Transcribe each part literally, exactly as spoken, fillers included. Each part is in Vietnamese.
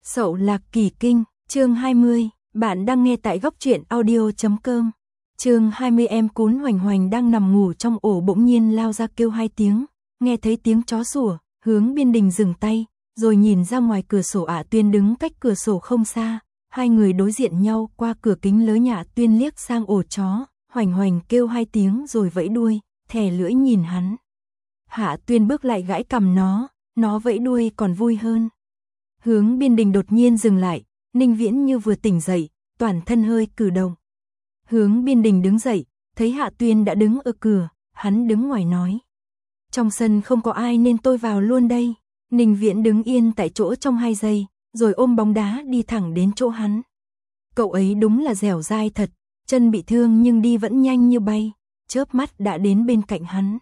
Sậu Lạc Kỳ Kinh, chương hai mươi, bạn đang nghe tại góc truyện audio chấm com. Chương hai mươi. Em Cún Hoành Hoành đang nằm ngủ trong ổ bỗng nhiên lao ra kêu hai tiếng, nghe thấy tiếng chó sủa, Hướng Biên Đình dừng tay, rồi nhìn ra ngoài cửa sổ. Ả Tuyên đứng cách cửa sổ không xa, hai người đối diện nhau. Qua cửa kính lớn Ả Tuyên liếc sang ổ chó, Hoành Hoành kêu hai tiếng rồi vẫy đuôi, thè lưỡi nhìn hắn. Hạ Tuyên bước lại gãi cằm nó, nó vẫy đuôi còn vui hơn. Hướng Biên Đình đột nhiên dừng lại, Ninh Viễn như vừa tỉnh dậy, toàn thân hơi cử động. Hướng Biên Đình đứng dậy, thấy Hạ Tuyên đã đứng ở cửa, hắn đứng ngoài nói. Trong sân không có ai nên tôi vào luôn đây. Ninh Viễn đứng yên tại chỗ trong hai giây, rồi ôm bóng đá đi thẳng đến chỗ hắn. Cậu ấy đúng là dẻo dai thật, chân bị thương nhưng đi vẫn nhanh như bay, chớp mắt đã đến bên cạnh hắn.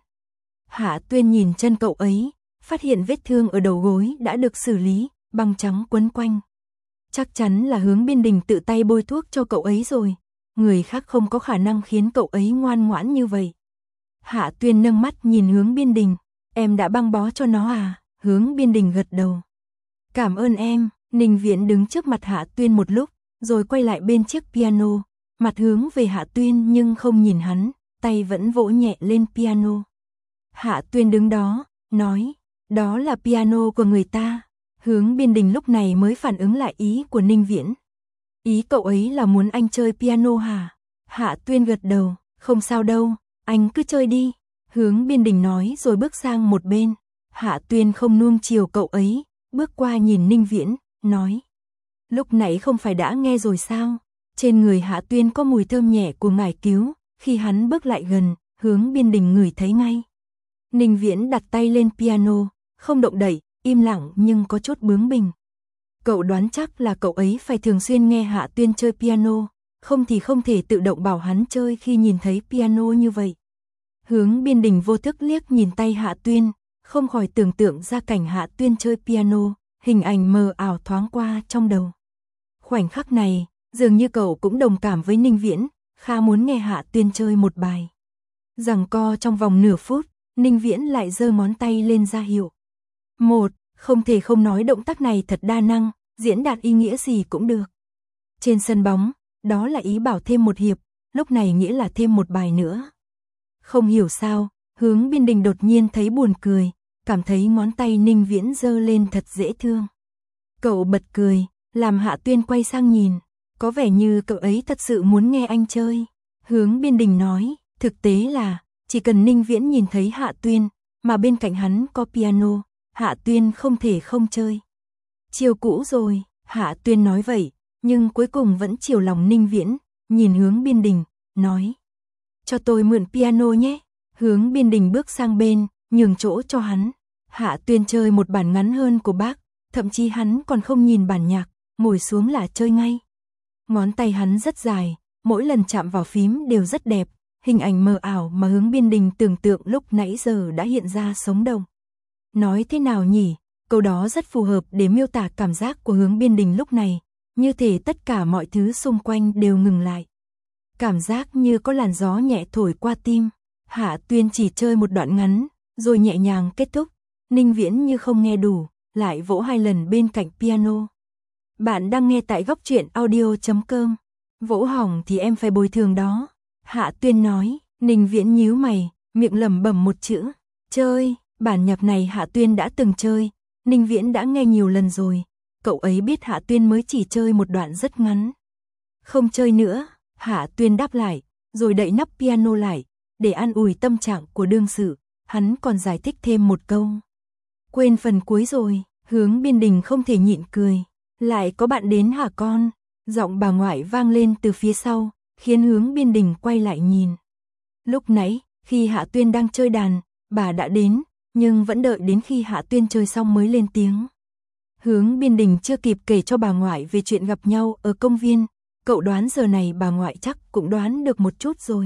Hạ Tuyên nhìn chân cậu ấy, phát hiện vết thương ở đầu gối đã được xử lý, băng trắng quấn quanh. Chắc chắn là Hướng Biên Đình tự tay bôi thuốc cho cậu ấy rồi, người khác không có khả năng khiến cậu ấy ngoan ngoãn như vậy. Hạ Tuyên nâng mắt nhìn Hướng Biên Đình, em đã băng bó cho nó à? Hướng Biên Đình gật đầu. Cảm ơn em. Ninh Viễn đứng trước mặt Hạ Tuyên một lúc, rồi quay lại bên chiếc piano, mặt hướng về Hạ Tuyên nhưng không nhìn hắn, tay vẫn vỗ nhẹ lên piano. Hạ Tuyên đứng đó, nói, đó là piano của người ta. Hướng Biên Đình lúc này mới phản ứng lại ý của Ninh Viễn. Ý cậu ấy là muốn anh chơi piano hả? Hạ Tuyên gật đầu, không sao đâu, anh cứ chơi đi. Hướng Biên Đình nói rồi bước sang một bên. Hạ Tuyên không nuông chiều cậu ấy, bước qua nhìn Ninh Viễn, nói. Lúc nãy không phải đã nghe rồi sao? Trên người Hạ Tuyên có mùi thơm nhẹ của ngải cứu, khi hắn bước lại gần, Hướng Biên Đình ngửi thấy ngay. Ninh Viễn đặt tay lên piano, không động đậy, im lặng nhưng có chút bướng bỉnh. Cậu đoán chắc là cậu ấy phải thường xuyên nghe Hạ Tuyên chơi piano, không thì không thể tự động bảo hắn chơi khi nhìn thấy piano như vậy. Hướng Biên Đình vô thức liếc nhìn tay Hạ Tuyên, không khỏi tưởng tượng ra cảnh Hạ Tuyên chơi piano, hình ảnh mờ ảo thoáng qua trong đầu. Khoảnh khắc này, dường như cậu cũng đồng cảm với Ninh Viễn, khá muốn nghe Hạ Tuyên chơi một bài. Giằng co trong vòng nửa phút, Ninh Viễn lại giơ ngón tay lên ra hiệu. Một, không thể không nói động tác này thật đa năng, diễn đạt ý nghĩa gì cũng được. Trên sân bóng, đó là ý bảo thêm một hiệp, lúc này nghĩa là thêm một bài nữa. Không hiểu sao, Hướng Biên Đình đột nhiên thấy buồn cười, cảm thấy ngón tay Ninh Viễn giơ lên thật dễ thương. Cậu bật cười, làm Hạ Tuyên quay sang nhìn, có vẻ như cậu ấy thật sự muốn nghe anh chơi. Hướng Biên Đình nói, thực tế là, chỉ cần Ninh Viễn nhìn thấy Hạ Tuyên, mà bên cạnh hắn có piano, Hạ Tuyên không thể không chơi. Chiều cũ rồi, Hạ Tuyên nói vậy, nhưng cuối cùng vẫn chiều lòng Ninh Viễn, nhìn Hướng Biên Đình, nói. Cho tôi mượn piano nhé. Hướng Biên Đình bước sang bên, nhường chỗ cho hắn. Hạ Tuyên chơi một bản ngắn hơn của bác, thậm chí hắn còn không nhìn bản nhạc, ngồi xuống là chơi ngay. Ngón tay hắn rất dài, mỗi lần chạm vào phím đều rất đẹp, hình ảnh mờ ảo mà Hướng Biên Đình tưởng tượng lúc nãy giờ đã hiện ra sống động. Nói thế nào nhỉ, câu đó rất phù hợp để miêu tả cảm giác của Hướng Biên Đình lúc này, như thể tất cả mọi thứ xung quanh đều ngừng lại. Cảm giác như có làn gió nhẹ thổi qua tim. Hạ Tuyên chỉ chơi một đoạn ngắn, rồi nhẹ nhàng kết thúc. Ninh Viễn như không nghe đủ, lại vỗ hai lần bên cạnh piano. Bạn đang nghe tại góc truyện audio chấm com. Vỗ hỏng thì em phải bồi thường đó. Hạ Tuyên nói. Ninh Viễn nhíu mày, miệng lẩm bẩm một chữ. Chơi. Bản nhạc này Hạ Tuyên đã từng chơi, Ninh Viễn đã nghe nhiều lần rồi. Cậu ấy biết Hạ Tuyên mới chỉ chơi một đoạn rất ngắn. Không chơi nữa, Hạ Tuyên đáp lại, rồi đậy nắp piano lại. Để an ủi tâm trạng của đương sự, hắn còn giải thích thêm một câu. Quên phần cuối rồi. Hướng Biên Đình không thể nhịn cười. Lại có bạn đến hả con? Giọng bà ngoại vang lên từ phía sau, khiến Hướng Biên Đình quay lại nhìn. Lúc nãy, khi Hạ Tuyên đang chơi đàn, bà đã đến, nhưng vẫn đợi đến khi Hạ Tuyên chơi xong mới lên tiếng. Hướng Biên Đình chưa kịp kể cho bà ngoại về chuyện gặp nhau ở công viên, cậu đoán giờ này bà ngoại chắc cũng đoán được một chút rồi.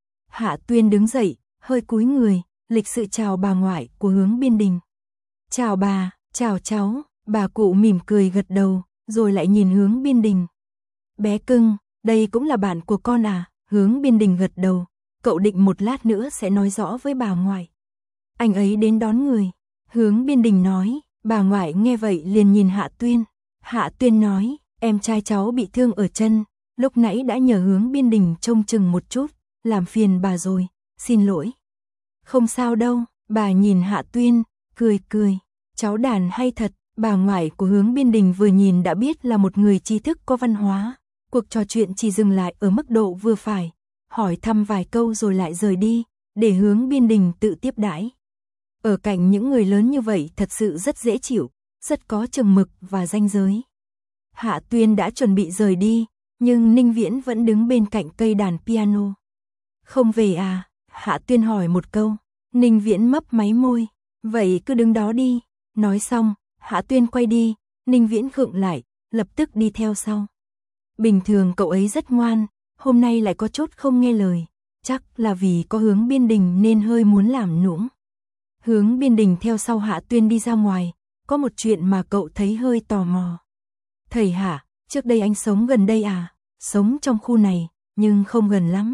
Hạ Tuyên đứng dậy, hơi cúi người, lịch sự chào bà ngoại của Hướng Biên Đình. Chào bà, chào cháu. Bà cụ mỉm cười gật đầu, rồi lại nhìn Hướng Biên Đình. Bé cưng, đây cũng là bạn của con à? Hướng Biên Đình gật đầu, cậu định một lát nữa sẽ nói rõ với bà ngoại. Anh ấy đến đón người. Hướng Biên Đình nói, bà ngoại nghe vậy liền nhìn Hạ Tuyên. Hạ Tuyên nói, em trai cháu bị thương ở chân, lúc nãy đã nhờ Hướng Biên Đình trông chừng một chút, làm phiền bà rồi, xin lỗi. Không sao đâu, bà nhìn Hạ Tuyên, cười cười, cháu đàn hay thật. Bà ngoại của Hướng Biên Đình vừa nhìn đã biết là một người trí thức có văn hóa. Cuộc trò chuyện chỉ dừng lại ở mức độ vừa phải, hỏi thăm vài câu rồi lại rời đi, để Hướng Biên Đình tự tiếp đãi. Ở cạnh những người lớn như vậy thật sự rất dễ chịu, rất có chừng mực và ranh giới. Hạ Tuyên đã chuẩn bị rời đi, nhưng Ninh Viễn vẫn đứng bên cạnh cây đàn piano. Không về à? Hạ Tuyên hỏi một câu. Ninh Viễn mấp máy môi, vậy cứ đứng đó đi. Nói xong, Hạ Tuyên quay đi, Ninh Viễn khựng lại, lập tức đi theo sau. Bình thường cậu ấy rất ngoan, hôm nay lại có chút không nghe lời, chắc là vì có Hướng Biên Đình nên hơi muốn làm nũng. Hướng Biên Đình theo sau Hạ Tuyên đi ra ngoài, có một chuyện mà cậu thấy hơi tò mò. Thầy Hạ, trước đây anh sống gần đây à? Sống trong khu này, nhưng không gần lắm.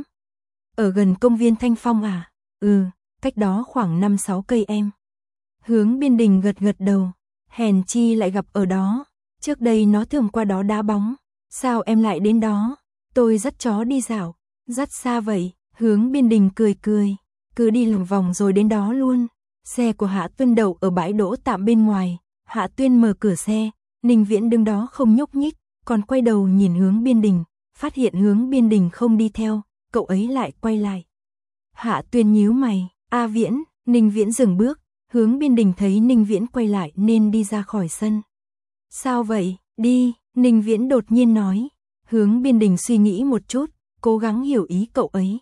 Ở gần công viên Thanh Phong à? Ừ, cách đó khoảng năm sáu cây em. Hướng Biên Đình gật gật đầu. Hèn chi lại gặp ở đó, trước đây nó thường qua đó đá bóng, sao em lại đến đó? Tôi dắt chó đi dạo, dắt xa vậy? Hướng Biên Đình cười cười, cứ đi lòng vòng rồi đến đó luôn. Xe của Hạ Tuyên đậu ở bãi đỗ tạm bên ngoài, Hạ Tuyên mở cửa xe, Ninh Viễn đứng đó không nhúc nhích, còn quay đầu nhìn Hướng Biên Đình, phát hiện Hướng Biên Đình không đi theo, cậu ấy lại quay lại. Hạ Tuyên nhíu mày, A Viễn, Ninh Viễn dừng bước. Hướng Biên Đình thấy Ninh Viễn quay lại nên đi ra khỏi sân. Sao vậy? Đi, Ninh Viễn đột nhiên nói. Hướng Biên Đình suy nghĩ một chút, cố gắng hiểu ý cậu ấy.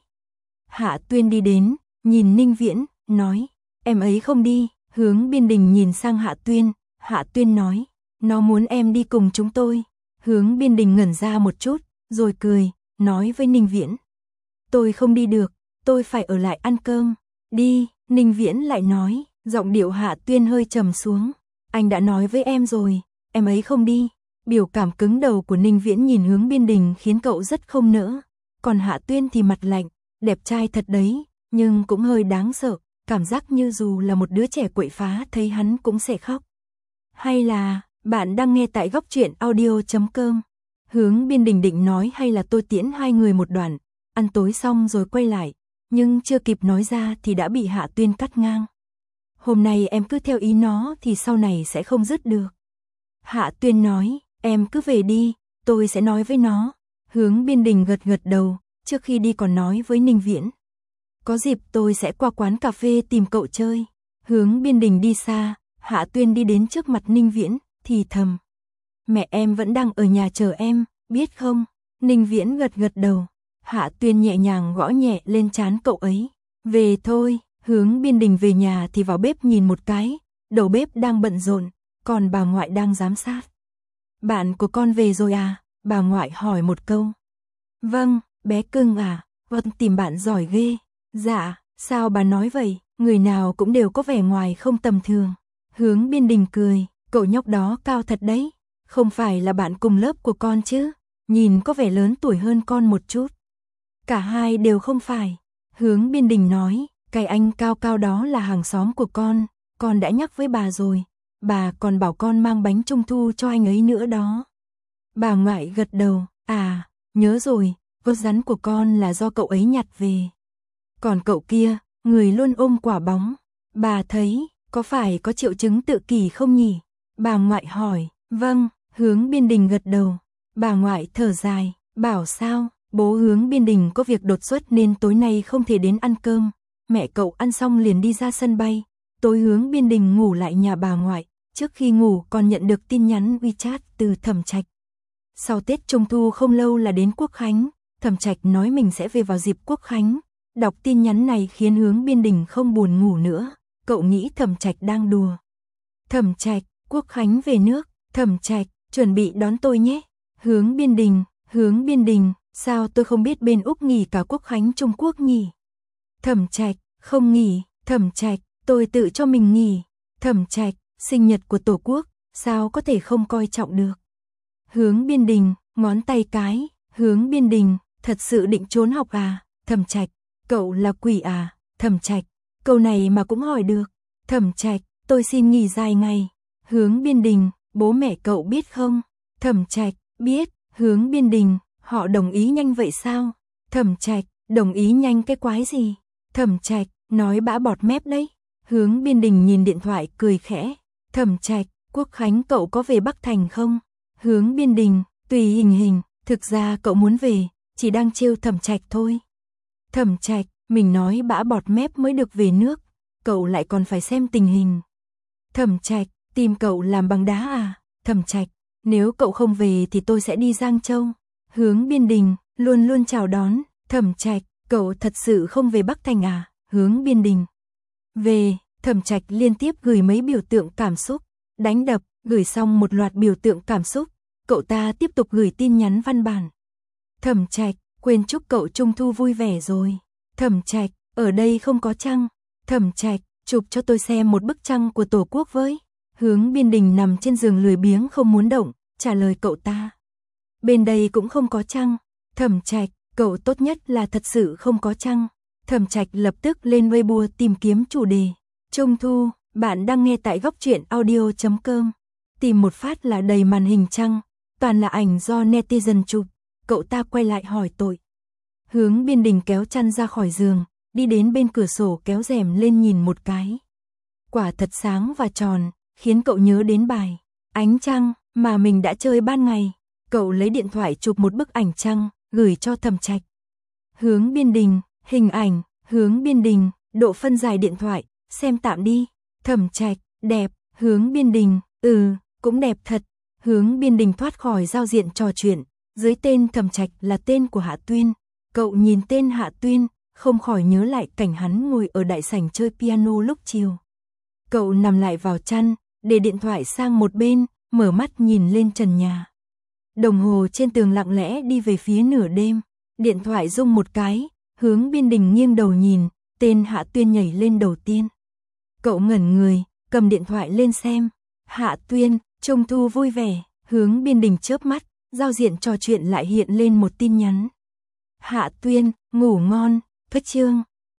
Hạ Tuyên đi đến, nhìn Ninh Viễn, nói, em ấy không đi. Hướng Biên Đình nhìn sang Hạ Tuyên, Hạ Tuyên nói, nó muốn em đi cùng chúng tôi. Hướng Biên Đình ngẩn ra một chút, rồi cười, nói với Ninh Viễn. Tôi không đi được, tôi phải ở lại ăn cơm. Đi, Ninh Viễn lại nói. Giọng điệu Hạ Tuyên hơi trầm xuống. Anh đã nói với em rồi, em ấy không đi. Biểu cảm cứng đầu của Ninh Viễn nhìn Hướng Biên Đình khiến cậu rất không nỡ. Còn Hạ Tuyên thì mặt lạnh, đẹp trai thật đấy, nhưng cũng hơi đáng sợ. Cảm giác như dù là một đứa trẻ quậy phá thấy hắn cũng sẽ khóc. Hay là, bạn đang nghe tại góc truyện audio chấm com. Hướng Biên Đình định nói hay là tôi tiễn hai người một đoạn, ăn tối xong rồi quay lại. Nhưng chưa kịp nói ra thì đã bị Hạ Tuyên cắt ngang. Hôm nay em cứ theo ý nó thì sau này sẽ không dứt được. Hạ Tuyên nói, em cứ về đi, tôi sẽ nói với nó. Hướng Biên Đình gật gật đầu, trước khi đi còn nói với Ninh Viễn. Có dịp tôi sẽ qua quán cà phê tìm cậu chơi. Hướng Biên Đình đi xa, Hạ Tuyên đi đến trước mặt Ninh Viễn, thì thầm. Mẹ em vẫn đang ở nhà chờ em, biết không? Ninh Viễn gật gật đầu, Hạ Tuyên nhẹ nhàng gõ nhẹ lên trán cậu ấy. Về thôi. Hướng Biên Đình về nhà thì vào bếp nhìn một cái, đầu bếp đang bận rộn, còn bà ngoại đang giám sát. Bạn của con về rồi à? Bà ngoại hỏi một câu. Vâng, bé cưng à, vâng tìm bạn giỏi ghê. Dạ, sao bà nói vậy, người nào cũng đều có vẻ ngoài không tầm thường. Hướng Biên Đình cười, cậu nhóc đó cao thật đấy, không phải là bạn cùng lớp của con chứ, nhìn có vẻ lớn tuổi hơn con một chút. Cả hai đều không phải. Hướng Biên Đình nói. Cái anh cao cao đó là hàng xóm của con, con đã nhắc với bà rồi, bà còn bảo con mang bánh trung thu cho anh ấy nữa đó. Bà ngoại gật đầu, à, nhớ rồi, vớt rắn của con là do cậu ấy nhặt về. Còn cậu kia, người luôn ôm quả bóng, bà thấy, có phải có triệu chứng tự kỷ không nhỉ? Bà ngoại hỏi, vâng, Hướng Biên Đình gật đầu, bà ngoại thở dài, bảo sao, bố Hướng Biên Đình có việc đột xuất nên tối nay không thể đến ăn cơm. Mẹ cậu ăn xong liền đi ra sân bay, tối Hướng Biên Đình ngủ lại nhà bà ngoại, trước khi ngủ còn nhận được tin nhắn WeChat từ Thẩm Trạch. Sau Tết Trung Thu không lâu là đến Quốc Khánh, Thẩm Trạch nói mình sẽ về vào dịp Quốc Khánh. Đọc tin nhắn này khiến Hướng Biên Đình không buồn ngủ nữa, cậu nghĩ Thẩm Trạch đang đùa. Thẩm Trạch, Quốc Khánh về nước, Thẩm Trạch, chuẩn bị đón tôi nhé. Hướng Biên Đình, Hướng Biên Đình, sao tôi không biết bên Úc nghỉ cả Quốc Khánh Trung Quốc nhỉ? Thẩm Trạch, không nghỉ, Thẩm Trạch, tôi tự cho mình nghỉ. Thẩm Trạch, sinh nhật của Tổ quốc, sao có thể không coi trọng được. Hướng Biên Đình, ngón tay cái, Hướng Biên Đình, thật sự định trốn học à? Thẩm Trạch, cậu là quỷ à? Thẩm Trạch, câu này mà cũng hỏi được. Thẩm Trạch, tôi xin nghỉ dài ngày. Hướng Biên Đình, bố mẹ cậu biết không? Thẩm Trạch, biết, Hướng Biên Đình, họ đồng ý nhanh vậy sao? Thẩm Trạch, đồng ý nhanh cái quái gì? Thẩm Trạch, nói bã bọt mép đấy. Hướng Biên Đình nhìn điện thoại cười khẽ. Thẩm Trạch, Quốc Khánh cậu có về Bắc Thành không? Hướng Biên Đình, tùy hình hình, thực ra cậu muốn về, chỉ đang trêu Thẩm Trạch thôi. Thẩm Trạch, mình nói bã bọt mép mới được về nước, cậu lại còn phải xem tình hình. Thẩm Trạch, tìm cậu làm bằng đá à? Thẩm Trạch, nếu cậu không về thì tôi sẽ đi Giang Châu. Hướng Biên Đình, luôn luôn chào đón. Thẩm Trạch, cậu thật sự không về Bắc Thành à? Hướng Biên Đình, về. Thẩm Trạch liên tiếp gửi mấy biểu tượng cảm xúc, đánh đập, gửi xong một loạt biểu tượng cảm xúc, cậu ta tiếp tục gửi tin nhắn văn bản. Thẩm Trạch, quên chúc cậu Trung thu vui vẻ rồi. Thẩm Trạch, ở đây không có trăng. Thẩm Trạch, chụp cho tôi xem một bức trăng của Tổ quốc với. Hướng Biên Đình nằm trên giường lười biếng không muốn động, trả lời cậu ta. Bên đây cũng không có trăng. Thẩm Trạch, cậu tốt nhất là thật sự không có trăng. Thẩm Trạch lập tức lên Weibo tìm kiếm chủ đề. Trung thu, bạn đang nghe tại góc truyện audio chấm com. Tìm một phát là đầy màn hình trăng, toàn là ảnh do netizen chụp. Cậu ta quay lại hỏi tội. Hướng Biên Đình kéo chăn ra khỏi giường, đi đến bên cửa sổ kéo rèm lên nhìn một cái. Quả thật sáng và tròn, khiến cậu nhớ đến bài Ánh Trăng mà mình đã chơi ban ngày. Cậu lấy điện thoại chụp một bức ảnh trăng, gửi cho Thẩm Trạch. Hướng Biên Đình, hình ảnh. Hướng Biên Đình, độ phân giải điện thoại, xem tạm đi. Thẩm Trạch, đẹp. Hướng Biên Đình, ừ, cũng đẹp thật. Hướng Biên Đình thoát khỏi giao diện trò chuyện, dưới tên Thẩm Trạch là tên của Hạ Tuyên. Cậu nhìn tên Hạ Tuyên, không khỏi nhớ lại cảnh hắn ngồi ở đại sảnh chơi piano lúc chiều. Cậu nằm lại vào chăn, để điện thoại sang một bên, mở mắt nhìn lên trần nhà. Đồng hồ trên tường lặng lẽ đi về phía nửa đêm, điện thoại rung một cái, Hướng Biên Đình nghiêng đầu nhìn, tên Hạ Tuyên nhảy lên đầu tiên. Cậu ngẩn người, cầm điện thoại lên xem. Hạ Tuyên, Trung thu vui vẻ. Hướng Biên Đình chớp mắt, giao diện trò chuyện lại hiện lên một tin nhắn. Hạ Tuyên, ngủ ngon, phất chương.